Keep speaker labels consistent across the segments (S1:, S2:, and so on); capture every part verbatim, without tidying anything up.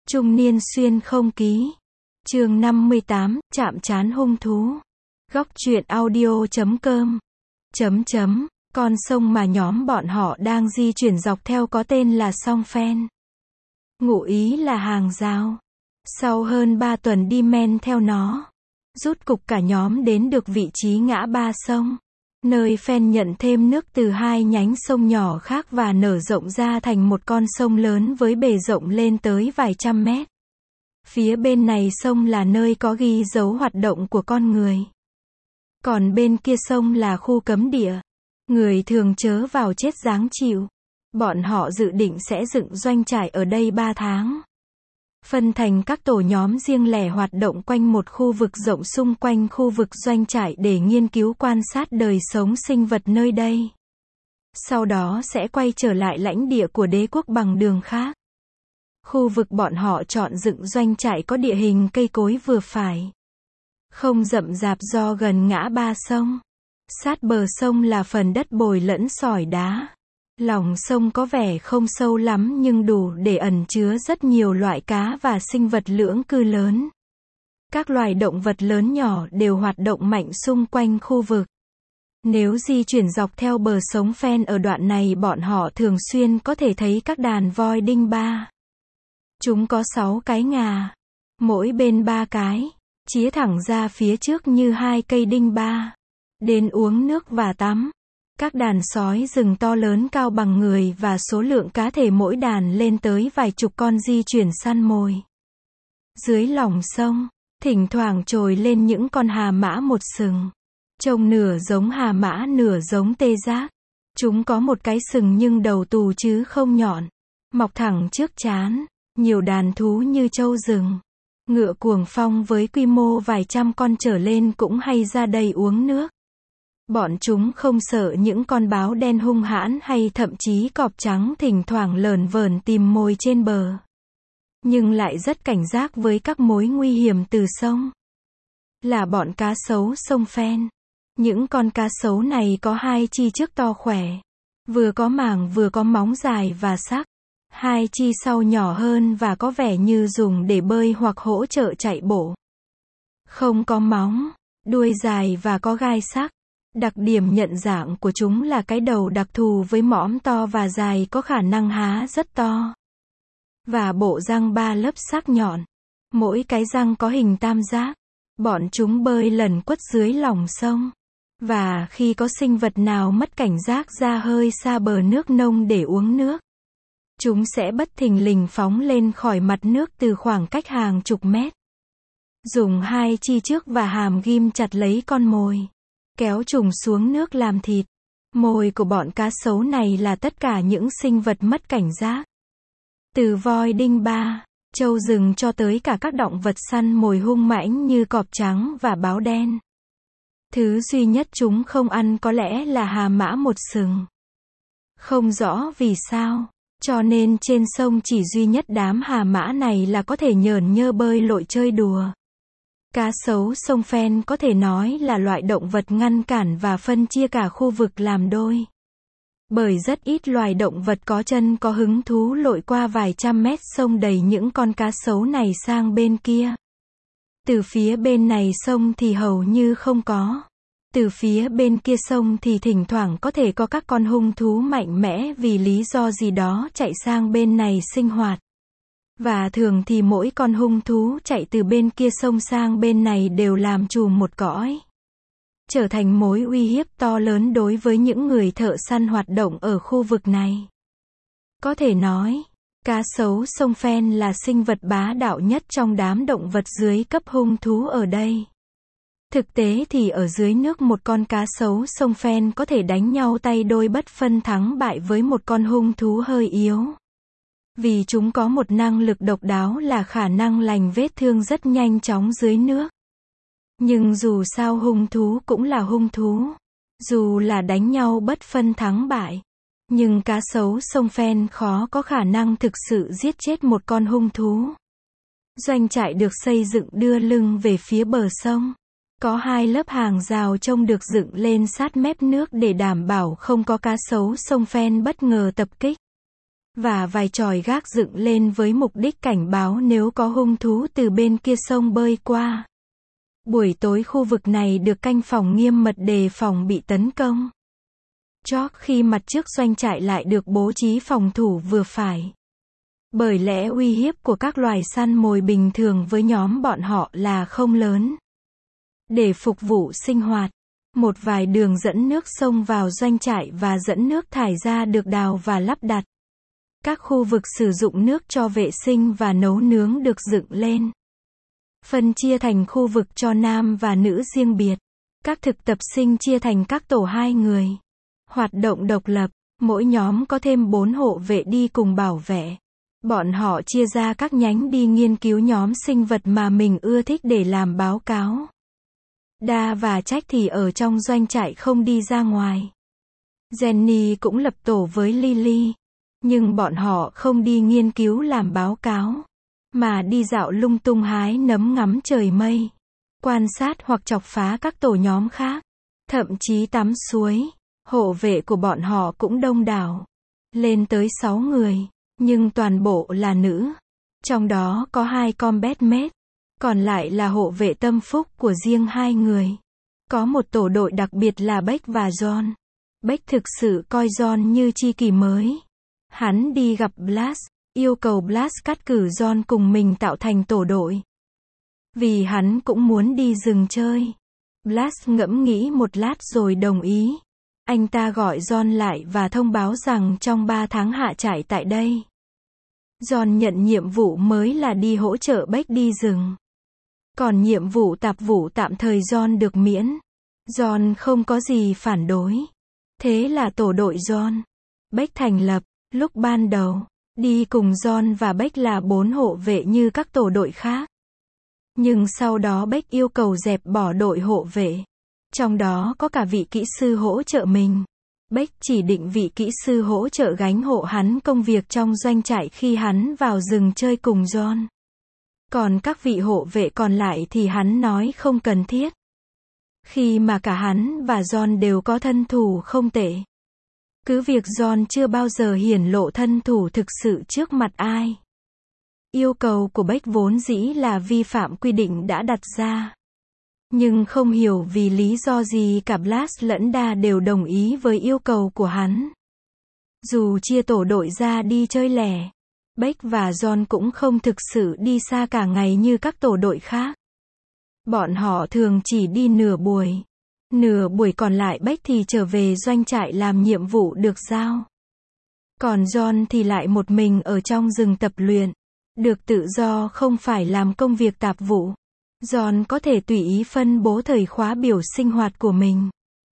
S1: Trung niên xuyên không ký. Chương năm mươi tám, chạm trán hung thú. Góc truyện audio chấm com. Chấm chấm, con sông mà nhóm bọn họ đang di chuyển dọc theo có tên là sông Phen. Ngụ ý là hàng rào. Sau hơn ba tuần đi men theo nó, rút cục cả nhóm đến được vị trí ngã ba sông. Nơi Phen nhận thêm nước từ hai nhánh sông nhỏ khác và nở rộng ra thành một con sông lớn với bề rộng lên tới vài trăm mét. Phía bên này sông là nơi có ghi dấu hoạt động của con người. Còn bên kia sông là khu cấm địa. Người thường chớ vào chết ráng chịu. Bọn họ dự định sẽ dựng doanh trại ở đây ba tháng. Phân thành các tổ nhóm riêng lẻ hoạt động quanh một khu vực rộng xung quanh khu vực doanh trại để nghiên cứu quan sát đời sống sinh vật nơi đây. Sau đó sẽ quay trở lại lãnh địa của đế quốc bằng đường khác. Khu vực bọn họ chọn dựng doanh trại có địa hình cây cối vừa phải. Không rậm rạp do gần ngã ba sông. Sát bờ sông là phần đất bồi lẫn sỏi đá. Lòng sông có vẻ không sâu lắm nhưng đủ để ẩn chứa rất nhiều loại cá và sinh vật lưỡng cư lớn. Các loài động vật lớn nhỏ đều hoạt động mạnh xung quanh khu vực. Nếu di chuyển dọc theo bờ sông Phen ở đoạn này bọn họ thường xuyên có thể thấy các đàn voi đinh ba. Chúng có sáu cái ngà, mỗi bên ba cái, chĩa thẳng ra phía trước như hai cây đinh ba. Đến uống nước và tắm. Các đàn sói rừng to lớn cao bằng người và số lượng cá thể mỗi đàn lên tới vài chục con di chuyển săn mồi. Dưới lòng sông, thỉnh thoảng trồi lên những con hà mã một sừng. Trông nửa giống hà mã nửa giống tê giác. Chúng có một cái sừng nhưng đầu tù chứ không nhọn. Mọc thẳng trước trán. Nhiều đàn thú như trâu rừng, ngựa cuồng phong với quy mô vài trăm con trở lên cũng hay ra đây uống nước. Bọn chúng không sợ những con báo đen hung hãn hay thậm chí cọp trắng thỉnh thoảng lởn vởn tìm mồi trên bờ. Nhưng lại rất cảnh giác với các mối nguy hiểm từ sông. Là bọn cá sấu sông Phen. Những con cá sấu này có hai chi trước to khỏe. Vừa có màng vừa có móng dài và sắc. Hai chi sau nhỏ hơn và có vẻ như dùng để bơi hoặc hỗ trợ chạy bộ. Không có móng, đuôi dài và có gai sắc. Đặc điểm nhận dạng của chúng là cái đầu đặc thù với mõm to và dài có khả năng há rất to. Và bộ răng ba lớp sắc nhọn. Mỗi cái răng có hình tam giác. Bọn chúng bơi lẩn quất dưới lòng sông. Và khi có sinh vật nào mất cảnh giác ra hơi xa bờ nước nông để uống nước, chúng sẽ bất thình lình phóng lên khỏi mặt nước từ khoảng cách hàng chục mét. Dùng hai chi trước và hàm ghim chặt lấy con mồi. Kéo trùng xuống nước làm thịt. Mồi của bọn cá sấu này là tất cả những sinh vật mất cảnh giác. Từ voi đinh ba, trâu rừng cho tới cả các động vật săn mồi hung mãnh như cọp trắng và báo đen. Thứ duy nhất chúng không ăn có lẽ là hà mã một sừng. Không rõ vì sao. Cho nên trên sông chỉ duy nhất đám hà mã này là có thể nhởn nhơ bơi lội chơi đùa. Cá sấu sông Phen có thể nói là loại động vật ngăn cản và phân chia cả khu vực làm đôi. Bởi rất ít loài động vật có chân có hứng thú lội qua vài trăm mét sông đẩy những con cá sấu này sang bên kia. Từ phía bên này sông thì hầu như không có. Từ phía bên kia sông thì thỉnh thoảng có thể có các con hung thú mạnh mẽ vì lý do gì đó chạy sang bên này sinh hoạt. Và thường thì mỗi con hung thú chạy từ bên kia sông sang bên này đều làm trùm một cõi. Trở thành mối uy hiếp to lớn đối với những người thợ săn hoạt động ở khu vực này. Có thể nói, cá sấu sông Phen là sinh vật bá đạo nhất trong đám động vật dưới cấp hung thú ở đây. Thực tế thì ở dưới nước một con cá sấu sông Phen có thể đánh nhau tay đôi bất phân thắng bại với một con hung thú hơi yếu. Vì chúng có một năng lực độc đáo là khả năng lành vết thương rất nhanh chóng dưới nước. Nhưng dù sao hung thú cũng là hung thú. Dù là đánh nhau bất phân thắng bại. Nhưng cá sấu sông Phen khó có khả năng thực sự giết chết một con hung thú. Doanh trại được xây dựng đưa lưng về phía bờ sông. Có hai lớp hàng rào trông được dựng lên sát mép nước để đảm bảo không có cá sấu sông Phen bất ngờ tập kích. và vài chòi gác dựng lên với mục đích cảnh báo nếu có hung thú từ bên kia sông bơi qua. Buổi tối khu vực này được canh phòng nghiêm mật đề phòng bị tấn công. Chót khi mặt trước doanh trại lại được bố trí phòng thủ vừa phải. Bởi lẽ uy hiếp của các loài săn mồi bình thường với nhóm bọn họ là không lớn. Để phục vụ sinh hoạt, một vài đường dẫn nước sông vào doanh trại và dẫn nước thải ra được đào và lắp đặt. Các khu vực sử dụng nước cho vệ sinh và nấu nướng được dựng lên. Phân chia thành khu vực cho nam và nữ riêng biệt. Các thực tập sinh chia thành các tổ hai người. Hoạt động độc lập, mỗi nhóm có thêm bốn hộ vệ đi cùng bảo vệ. Bọn họ chia ra các nhánh đi nghiên cứu nhóm sinh vật mà mình ưa thích để làm báo cáo. Đa và Trách thì ở trong doanh trại không đi ra ngoài. Jenny cũng lập tổ với Lily. Nhưng bọn họ không đi nghiên cứu làm báo cáo, mà đi dạo lung tung hái nấm ngắm trời mây. Quan sát hoặc chọc phá các tổ nhóm khác. Thậm chí tắm suối. Hộ vệ của bọn họ cũng đông đảo. Lên tới sáu người. Nhưng toàn bộ là nữ. Trong đó có hai combat mate. Còn lại là hộ vệ tâm phúc của riêng hai người. Có một tổ đội đặc biệt là Beck và John. Beck thực sự coi John như tri kỷ mới. Hắn đi gặp Blas, yêu cầu Blas cắt cử John cùng mình tạo thành tổ đội. Vì hắn cũng muốn đi rừng chơi. Blas ngẫm nghĩ một lát rồi đồng ý. Anh ta gọi John lại và thông báo rằng trong ba tháng hạ trại tại đây. John nhận nhiệm vụ mới là đi hỗ trợ Beck đi rừng. Còn nhiệm vụ tạp vụ tạm thời John được miễn. John không có gì phản đối. Thế là tổ đội John, Beck thành lập. Lúc ban đầu, đi cùng John và Beck là bốn hộ vệ như các tổ đội khác. Nhưng sau đó Beck yêu cầu dẹp bỏ đội hộ vệ. Trong đó có cả vị kỹ sư hỗ trợ mình. Beck chỉ định vị kỹ sư hỗ trợ gánh hộ hắn công việc trong doanh trại khi hắn vào rừng chơi cùng John. Còn các vị hộ vệ còn lại thì hắn nói không cần thiết. Khi mà cả hắn và John đều có thân thủ không tệ. Cứ việc John chưa bao giờ hiển lộ thân thủ thực sự trước mặt ai. Yêu cầu của Beck vốn dĩ là vi phạm quy định đã đặt ra. Nhưng không hiểu vì lý do gì cả Blas lẫn Đa đều đồng ý với yêu cầu của hắn. Dù chia tổ đội ra đi chơi lẻ, Beck và John cũng không thực sự đi xa cả ngày như các tổ đội khác. Bọn họ thường chỉ đi nửa buổi. Nửa buổi còn lại Beck thì trở về doanh trại làm nhiệm vụ được giao. Còn John thì lại một mình ở trong rừng tập luyện. Được tự do không phải làm công việc tạp vụ. John có thể tùy ý phân bố thời khóa biểu sinh hoạt của mình.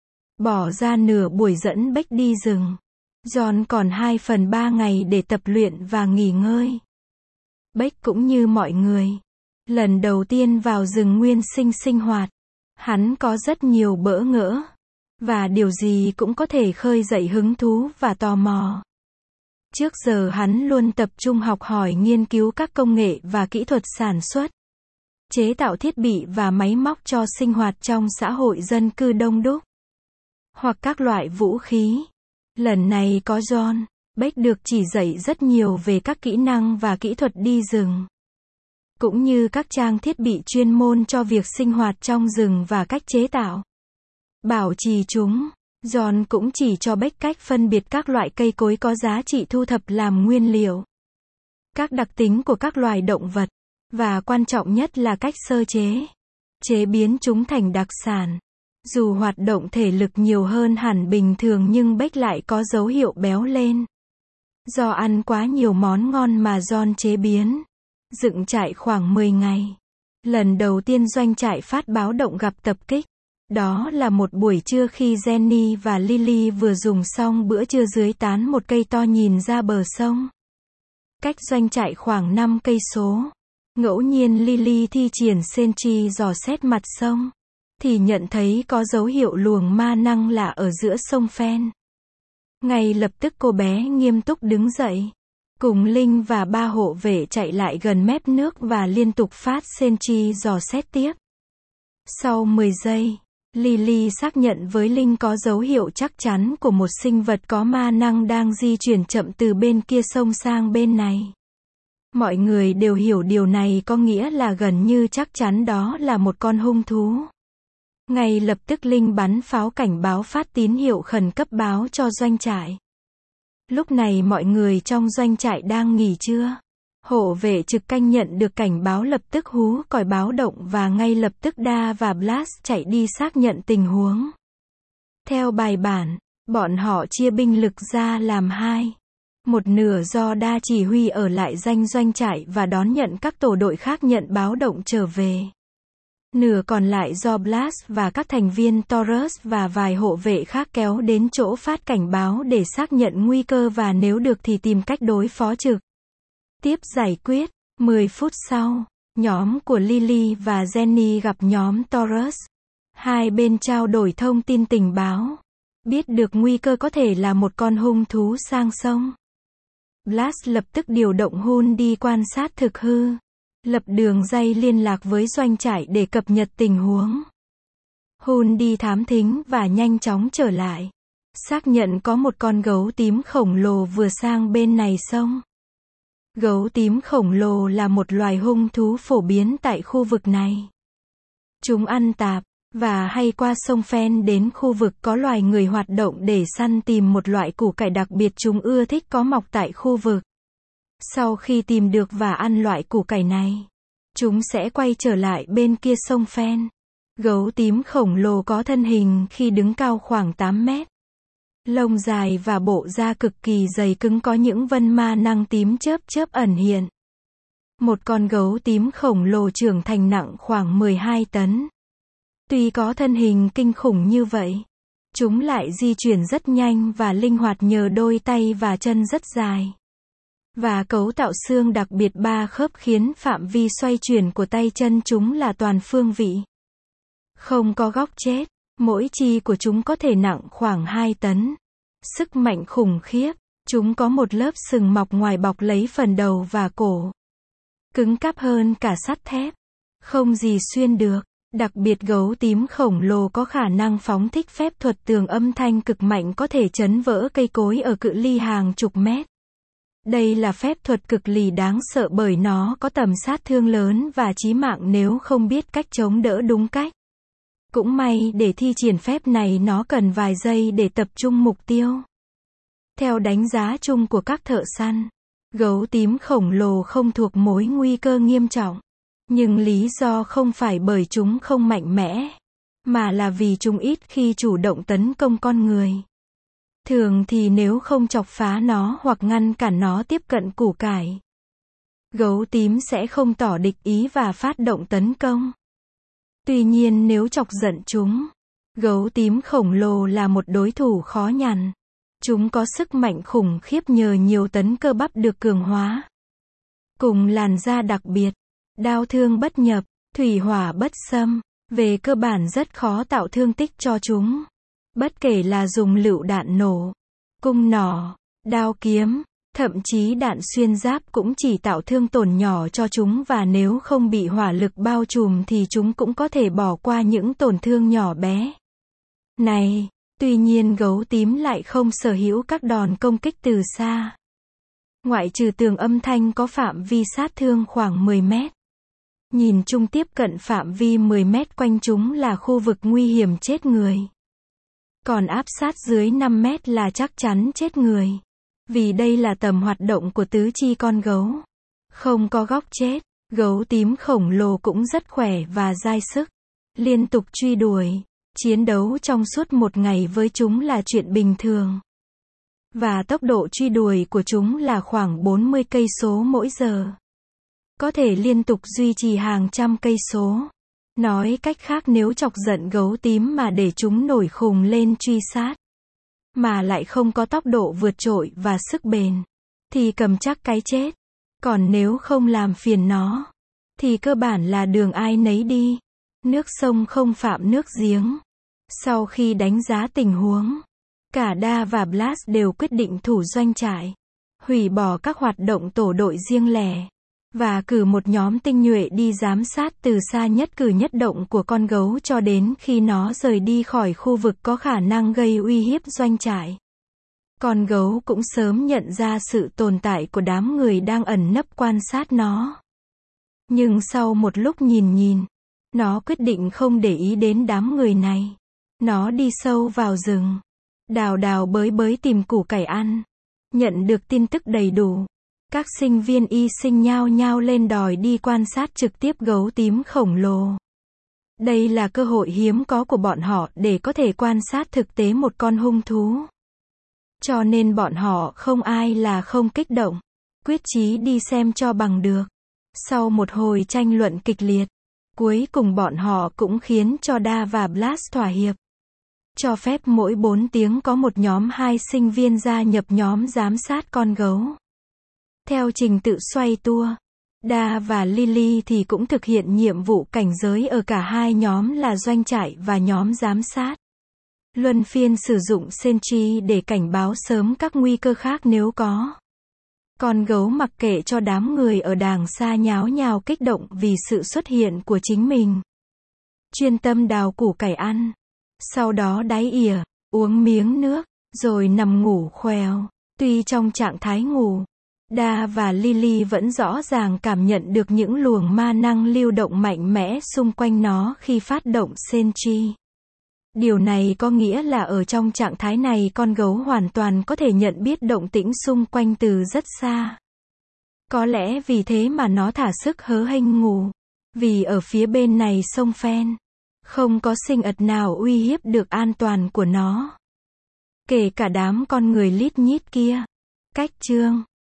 S1: Bỏ ra nửa buổi dẫn Beck đi rừng. John còn hai phần ba ngày để tập luyện và nghỉ ngơi. Beck cũng như mọi người. Lần đầu tiên vào rừng nguyên sinh sinh hoạt. Hắn có rất nhiều bỡ ngỡ. Và điều gì cũng có thể khơi dậy hứng thú và tò mò. Trước giờ hắn luôn tập trung học hỏi nghiên cứu các công nghệ và kỹ thuật sản xuất. Chế tạo thiết bị và máy móc cho sinh hoạt trong xã hội dân cư đông đúc. Hoặc các loại vũ khí. Lần này có John, Beck được chỉ dạy rất nhiều về các kỹ năng và kỹ thuật đi rừng. Cũng như các trang thiết bị chuyên môn cho việc sinh hoạt trong rừng và cách chế tạo. Bảo trì chúng. John cũng chỉ cho Beck cách phân biệt các loại cây cối có giá trị thu thập làm nguyên liệu. Các đặc tính của các loài động vật. Và quan trọng nhất là cách sơ chế. Chế biến chúng thành đặc sản. Dù hoạt động thể lực nhiều hơn hẳn bình thường nhưng Beck lại có dấu hiệu béo lên. Do ăn quá nhiều món ngon mà John chế biến. Dựng trại khoảng mười ngày. Lần đầu tiên doanh trại phát báo động gặp tập kích. Đó là một buổi trưa khi Jenny và Lily vừa dùng xong bữa trưa dưới tán một cây to nhìn ra bờ sông. Cách doanh trại khoảng năm cây số. Ngẫu nhiên Lily thi triển sentry dò xét mặt sông. Thì nhận thấy có dấu hiệu luồng ma năng lạ ở giữa sông Phen. Ngay lập tức cô bé nghiêm túc đứng dậy. Cùng Linh và ba hộ vệ chạy lại gần mép nước và liên tục phát sentry dò xét tiếp. Sau mười giây, Lily xác nhận với Linh có dấu hiệu chắc chắn của một sinh vật có ma năng đang di chuyển chậm từ bên kia sông sang bên này. Mọi người đều hiểu điều này có nghĩa là gần như chắc chắn đó là một con hung thú. Ngay lập tức Linh bắn pháo cảnh báo phát tín hiệu khẩn cấp báo cho doanh trại. Lúc này mọi người trong doanh trại đang nghỉ trưa. Hộ vệ trực canh nhận được cảnh báo lập tức hú còi báo động và ngay lập tức Da và Blast chạy đi xác nhận tình huống. Theo bài bản, bọn họ chia binh lực ra làm hai. Một nửa do Da chỉ huy ở lại danh doanh trại và đón nhận các tổ đội khác nhận báo động trở về. Nửa còn lại do Blast và các thành viên Taurus và vài hộ vệ khác kéo đến chỗ phát cảnh báo để xác nhận nguy cơ và nếu được thì tìm cách đối phó trực tiếp giải quyết. mười phút sau, nhóm của Lily và Jenny gặp nhóm Taurus. Hai bên trao đổi thông tin tình báo. Biết được nguy cơ có thể là một con hung thú sang sông. Blast lập tức điều động Hun đi quan sát thực hư. Lập đường dây liên lạc với doanh trại để cập nhật tình huống. Hun đi thám thính và nhanh chóng trở lại. Xác nhận có một con gấu tím khổng lồ vừa sang bên này sông. Gấu tím khổng lồ là một loài hung thú phổ biến tại khu vực này. Chúng ăn tạp, và hay qua sông Phen đến khu vực có loài người hoạt động để săn tìm một loại củ cải đặc biệt chúng ưa thích có mọc tại khu vực. Sau khi tìm được và ăn loại củ cải này, chúng sẽ quay trở lại bên kia sông Phen. Gấu tím khổng lồ có thân hình khi đứng cao khoảng tám mét. Lông dài và bộ da cực kỳ dày cứng có những vân ma năng tím chớp chớp ẩn hiện. Một con gấu tím khổng lồ trưởng thành nặng khoảng mười hai tấn. Tuy có thân hình kinh khủng như vậy, chúng lại di chuyển rất nhanh và linh hoạt nhờ đôi tay và chân rất dài. Và cấu tạo xương đặc biệt ba khớp khiến phạm vi xoay chuyển của tay chân chúng là toàn phương vị. Không có góc chết, mỗi chi của chúng có thể nặng khoảng hai tấn. Sức mạnh khủng khiếp, chúng có một lớp sừng mọc ngoài bọc lấy phần đầu và cổ. Cứng cáp hơn cả sắt thép. Không gì xuyên được. Đặc biệt gấu tím khổng lồ có khả năng phóng thích phép thuật tường âm thanh cực mạnh có thể chấn vỡ cây cối ở cự ly hàng chục mét. Đây là phép thuật cực kỳ đáng sợ bởi nó có tầm sát thương lớn và chí mạng nếu không biết cách chống đỡ đúng cách. Cũng may để thi triển phép này nó cần vài giây để tập trung mục tiêu. Theo đánh giá chung của các thợ săn, gấu tím khổng lồ không thuộc mối nguy cơ nghiêm trọng. Nhưng lý do không phải bởi chúng không mạnh mẽ, mà là vì chúng ít khi chủ động tấn công con người. Thường thì nếu không chọc phá nó hoặc ngăn cản nó tiếp cận củ cải, gấu tím sẽ không tỏ địch ý và phát động tấn công. Tuy nhiên nếu chọc giận chúng, gấu tím khổng lồ là một đối thủ khó nhằn. Chúng có sức mạnh khủng khiếp nhờ nhiều tấn cơ bắp được cường hóa. Cùng làn da đặc biệt, đao thương bất nhập, thủy hỏa bất xâm, về cơ bản rất khó tạo thương tích cho chúng. Bất kể là dùng lựu đạn nổ, cung nỏ, đao kiếm, thậm chí đạn xuyên giáp cũng chỉ tạo thương tổn nhỏ cho chúng và nếu không bị hỏa lực bao trùm thì chúng cũng có thể bỏ qua những tổn thương nhỏ bé này. Tuy nhiên gấu tím lại không sở hữu các đòn công kích từ xa. Ngoại trừ tường âm thanh có phạm vi sát thương khoảng mười mét. Nhìn chung tiếp cận phạm vi mười mét quanh chúng là khu vực nguy hiểm chết người. Còn áp sát dưới năm mét là chắc chắn chết người. Vì đây là tầm hoạt động của tứ chi con gấu. Không có góc chết, gấu tím khổng lồ cũng rất khỏe và dai sức. Liên tục truy đuổi, chiến đấu trong suốt một ngày với chúng là chuyện bình thường. Và tốc độ truy đuổi của chúng là khoảng bốn mươi cây số mỗi giờ. Có thể liên tục duy trì hàng trăm cây số. Nói cách khác nếu chọc giận gấu tím mà để chúng nổi khùng lên truy sát, mà lại không có tốc độ vượt trội và sức bền, thì cầm chắc cái chết. Còn nếu không làm phiền nó, thì cơ bản là đường ai nấy đi. Nước sông không phạm nước giếng. Sau khi đánh giá tình huống, cả Da và Blast đều quyết định thủ doanh trại, hủy bỏ các hoạt động tổ đội riêng lẻ. và cử một nhóm tinh nhuệ đi giám sát từ xa nhất cử nhất động của con gấu cho đến khi nó rời đi khỏi khu vực có khả năng gây uy hiếp doanh trại. Con gấu cũng sớm nhận ra sự tồn tại của đám người đang ẩn nấp quan sát nó. Nhưng sau một lúc nhìn nhìn, nó quyết định không để ý đến đám người này. Nó đi sâu vào rừng, đào đào bới bới tìm củ cải ăn. Nhận được tin tức đầy đủ, các sinh viên y sinh nhao nhao lên đòi đi quan sát trực tiếp gấu tím khổng lồ. Đây là cơ hội hiếm có của bọn họ để có thể quan sát thực tế một con hung thú. Cho nên bọn họ không ai là không kích động, quyết chí đi xem cho bằng được. Sau một hồi tranh luận kịch liệt, cuối cùng bọn họ cũng khiến cho Da và Blast thỏa hiệp. Cho phép mỗi bốn tiếng có một nhóm hai sinh viên gia nhập nhóm giám sát con gấu. Theo trình tự xoay tua, Da và Lily thì cũng thực hiện nhiệm vụ cảnh giới ở cả hai nhóm là doanh trại và nhóm giám sát. Luân phiên sử dụng sentry để cảnh báo sớm các nguy cơ khác nếu có. Con gấu mặc kệ cho đám người ở đàng xa nháo nhào kích động vì sự xuất hiện của chính mình. Chuyên tâm đào củ cải ăn. Sau đó đáy ỉa, uống miếng nước, rồi nằm ngủ khoèo. Tuy trong trạng thái ngủ, Da và Lily vẫn rõ ràng cảm nhận được những luồng ma năng lưu động mạnh mẽ xung quanh nó khi phát động sentry. Điều này có nghĩa là ở trong trạng thái này con gấu hoàn toàn có thể nhận biết động tĩnh xung quanh từ rất xa. Có lẽ vì thế mà nó thả sức hớ hênh ngủ. Vì ở phía bên này sông Phen, không có sinh vật nào uy hiếp được an toàn của nó. Kể cả đám con người lít nhít kia. Cách chương